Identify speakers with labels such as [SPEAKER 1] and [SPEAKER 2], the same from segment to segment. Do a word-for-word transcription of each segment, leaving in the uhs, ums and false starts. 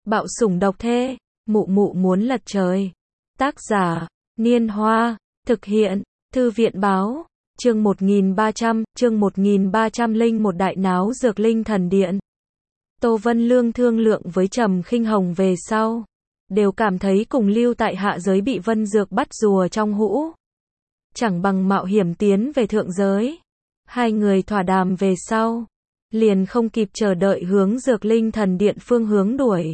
[SPEAKER 1] Bạo sủng độc thê, mụ mụ muốn lật trời. Tác giả, Niên Hoa, thực hiện, Thư viện Báo, chương một nghìn ba trăm, chương một nghìn ba trăm lẻ một Đại náo Dược Linh Thần Điện. Tô Vân Lương thương lượng với Trầm Khinh Hồng về sau, đều cảm thấy cùng lưu tại hạ giới bị Vân Dược bắt rùa trong hũ, chẳng bằng mạo hiểm tiến về thượng giới. Hai người thỏa đàm về sau, liền không kịp chờ đợi hướng Dược Linh Thần Điện phương hướng đuổi.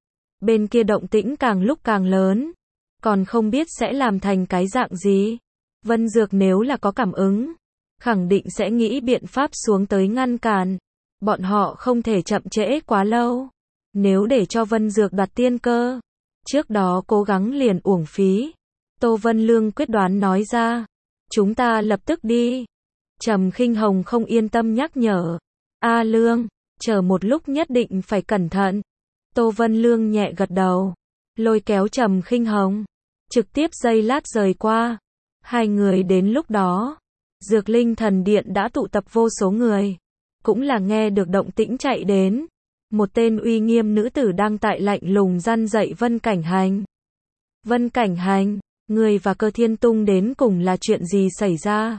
[SPEAKER 1] Bên kia động tĩnh càng lúc càng lớn, còn không biết sẽ làm thành cái dạng gì. Vân Dược nếu là có cảm ứng, khẳng định sẽ nghĩ biện pháp xuống tới ngăn cản. Bọn họ không thể chậm trễ quá lâu. Nếu để cho Vân Dược đoạt tiên cơ, trước đó cố gắng liền uổng phí. Tô Vân Lương quyết đoán nói ra, chúng ta lập tức đi. Trầm Khinh Hồng không yên tâm nhắc nhở, A Lương, chờ một lúc nhất định phải cẩn thận. Tô Vân Lương nhẹ gật đầu, lôi kéo Trầm Khinh Hồng, trực tiếp giây lát rời qua. Hai người đến lúc đó, Dược Linh Thần Điện đã tụ tập vô số người, cũng là nghe được động tĩnh chạy đến. Một tên uy nghiêm nữ tử đang tại lạnh lùng răn dạy Vân Cảnh Hành. Vân Cảnh Hành, người và Cơ Thiên Tung đến cùng là chuyện gì xảy ra?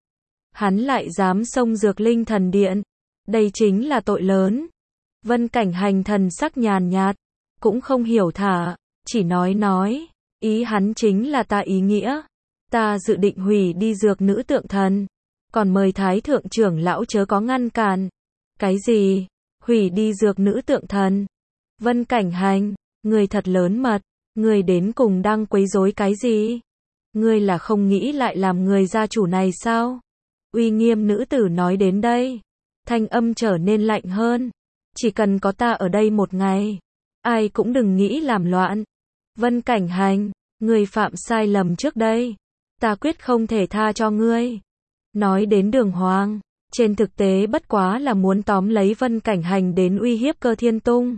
[SPEAKER 1] Hắn lại dám xông Dược Linh Thần Điện, đây chính là tội lớn. Vân Cảnh Hành thần sắc nhàn nhạt, cũng không hiểu thả, chỉ nói nói, ý hắn chính là ta ý nghĩa. Ta dự định hủy đi dược nữ tượng thần, còn mời Thái Thượng trưởng lão chớ có ngăn cản. Cái gì? Hủy đi dược nữ tượng thần? Vân Cảnh Hành, người thật lớn mật, người đến cùng đang quấy rối cái gì? Ngươi là không nghĩ lại làm người gia chủ này sao? Uy nghiêm nữ tử nói đến đây, thanh âm trở nên lạnh hơn. Chỉ cần có ta ở đây một ngày, ai cũng đừng nghĩ làm loạn. Vân Cảnh Hành, ngươi phạm sai lầm trước đây, ta quyết không thể tha cho ngươi. Nói đến đường hoàng, trên thực tế bất quá là muốn tóm lấy Vân Cảnh Hành đến uy hiếp Cơ Thiên Tung.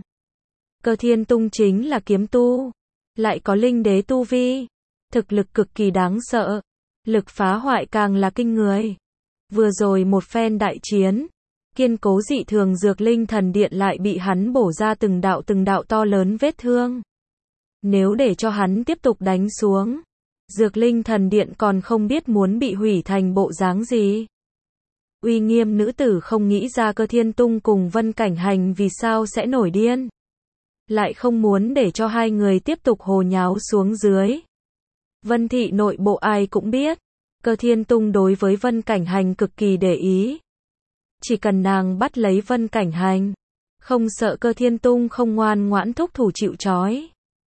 [SPEAKER 1] Cơ Thiên Tung chính là kiếm tu, lại có linh đế tu vi, thực lực cực kỳ đáng sợ, lực phá hoại càng là kinh người. Vừa rồi một phen đại chiến, kiên cố dị thường Dược Linh Thần Điện lại bị hắn bổ ra từng đạo từng đạo to lớn vết thương. Nếu để cho hắn tiếp tục đánh xuống, Dược Linh Thần Điện còn không biết muốn bị hủy thành bộ dáng gì. Uy nghiêm nữ tử không nghĩ ra Cơ Thiên Tung cùng Vân Cảnh Hành vì sao sẽ nổi điên, lại không muốn để cho hai người tiếp tục hồ nháo xuống dưới. Vân thị nội bộ ai cũng biết, Cơ Thiên Tung đối với Vân Cảnh Hành cực kỳ để ý. Chỉ cần nàng bắt lấy Vân Cảnh Hành, không sợ Cơ Thiên Tung không ngoan ngoãn thúc thủ chịu trói.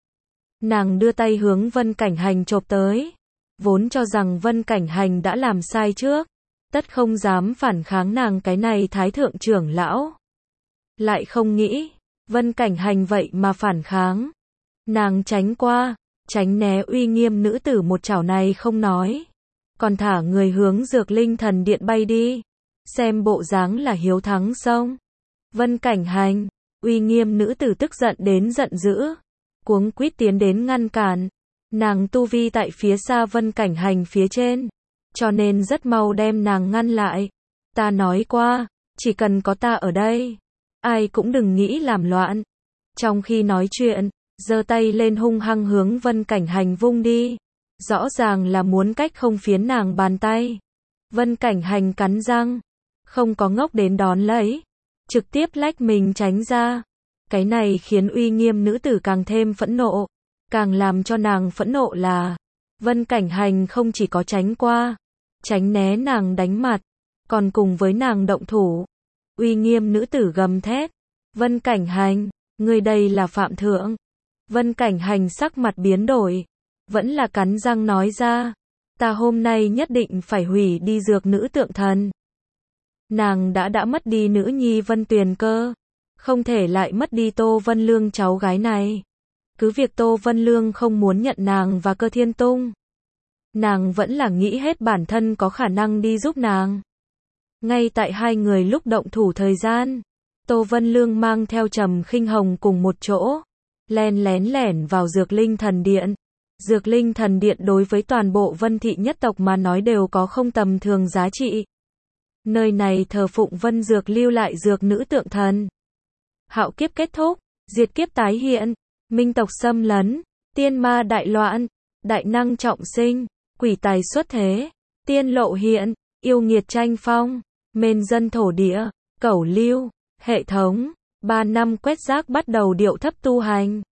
[SPEAKER 1] Nàng đưa tay hướng Vân Cảnh Hành chộp tới, vốn cho rằng Vân Cảnh Hành đã làm sai trước, tất không dám phản kháng nàng cái này Thái Thượng trưởng lão. Lại không nghĩ, Vân Cảnh Hành vậy mà phản kháng. Nàng tránh qua, tránh né uy nghiêm nữ tử một chảo này không nói, còn thả người hướng Dược Linh Thần Điện bay đi, xem bộ dáng là hiếu thắng xong. Vân Cảnh Hành, uy nghiêm nữ tử tức giận đến giận dữ, cuống quýt tiến đến ngăn cản. Nàng tu vi tại phía xa Vân Cảnh Hành phía trên, cho nên rất mau đem nàng ngăn lại. Ta nói qua, chỉ cần có ta ở đây, ai cũng đừng nghĩ làm loạn. Trong khi nói chuyện, giơ tay lên hung hăng hướng Vân Cảnh Hành vung đi, rõ ràng là muốn cách không phiến nàng bàn tay. Vân Cảnh Hành cắn răng, không có ngốc đến đón lấy, trực tiếp lách mình tránh ra. Cái này khiến uy nghiêm nữ tử càng thêm phẫn nộ. Càng làm cho nàng phẫn nộ là, Vân Cảnh Hành không chỉ có tránh qua, tránh né nàng đánh mặt, còn cùng với nàng động thủ. Uy nghiêm nữ tử gầm thét, Vân Cảnh Hành, ngươi đây là phạm thượng. Vân Cảnh Hành sắc mặt biến đổi, vẫn là cắn răng nói ra, ta hôm nay nhất định phải hủy đi dược nữ tượng thần. Nàng đã đã mất đi nữ nhi Vân Tuyền Cơ, không thể lại mất đi Tô Vân Lương cháu gái này. Cứ việc Tô Vân Lương không muốn nhận nàng và Cơ Thiên Tung, nàng vẫn là nghĩ hết bản thân có khả năng đi giúp nàng. Ngay tại hai người lúc động thủ thời gian, Tô Vân Lương mang theo Trầm Khinh Hồng cùng một chỗ, len lén lẻn vào Dược Linh Thần Điện. Dược Linh Thần Điện đối với toàn bộ Vân thị nhất tộc mà nói đều có không tầm thường giá trị. Nơi này thờ phụng Vân Dược lưu lại dược nữ tượng thần. Hạo kiếp kết thúc, diệt kiếp tái hiện, minh tộc xâm lấn, tiên ma đại loạn, đại năng trọng sinh, quỷ tài xuất thế, tiên lộ hiện, yêu nghiệt tranh phong, mên dân thổ địa, cẩu lưu, hệ thống, ba năm quét rác bắt đầu điệu thấp tu hành.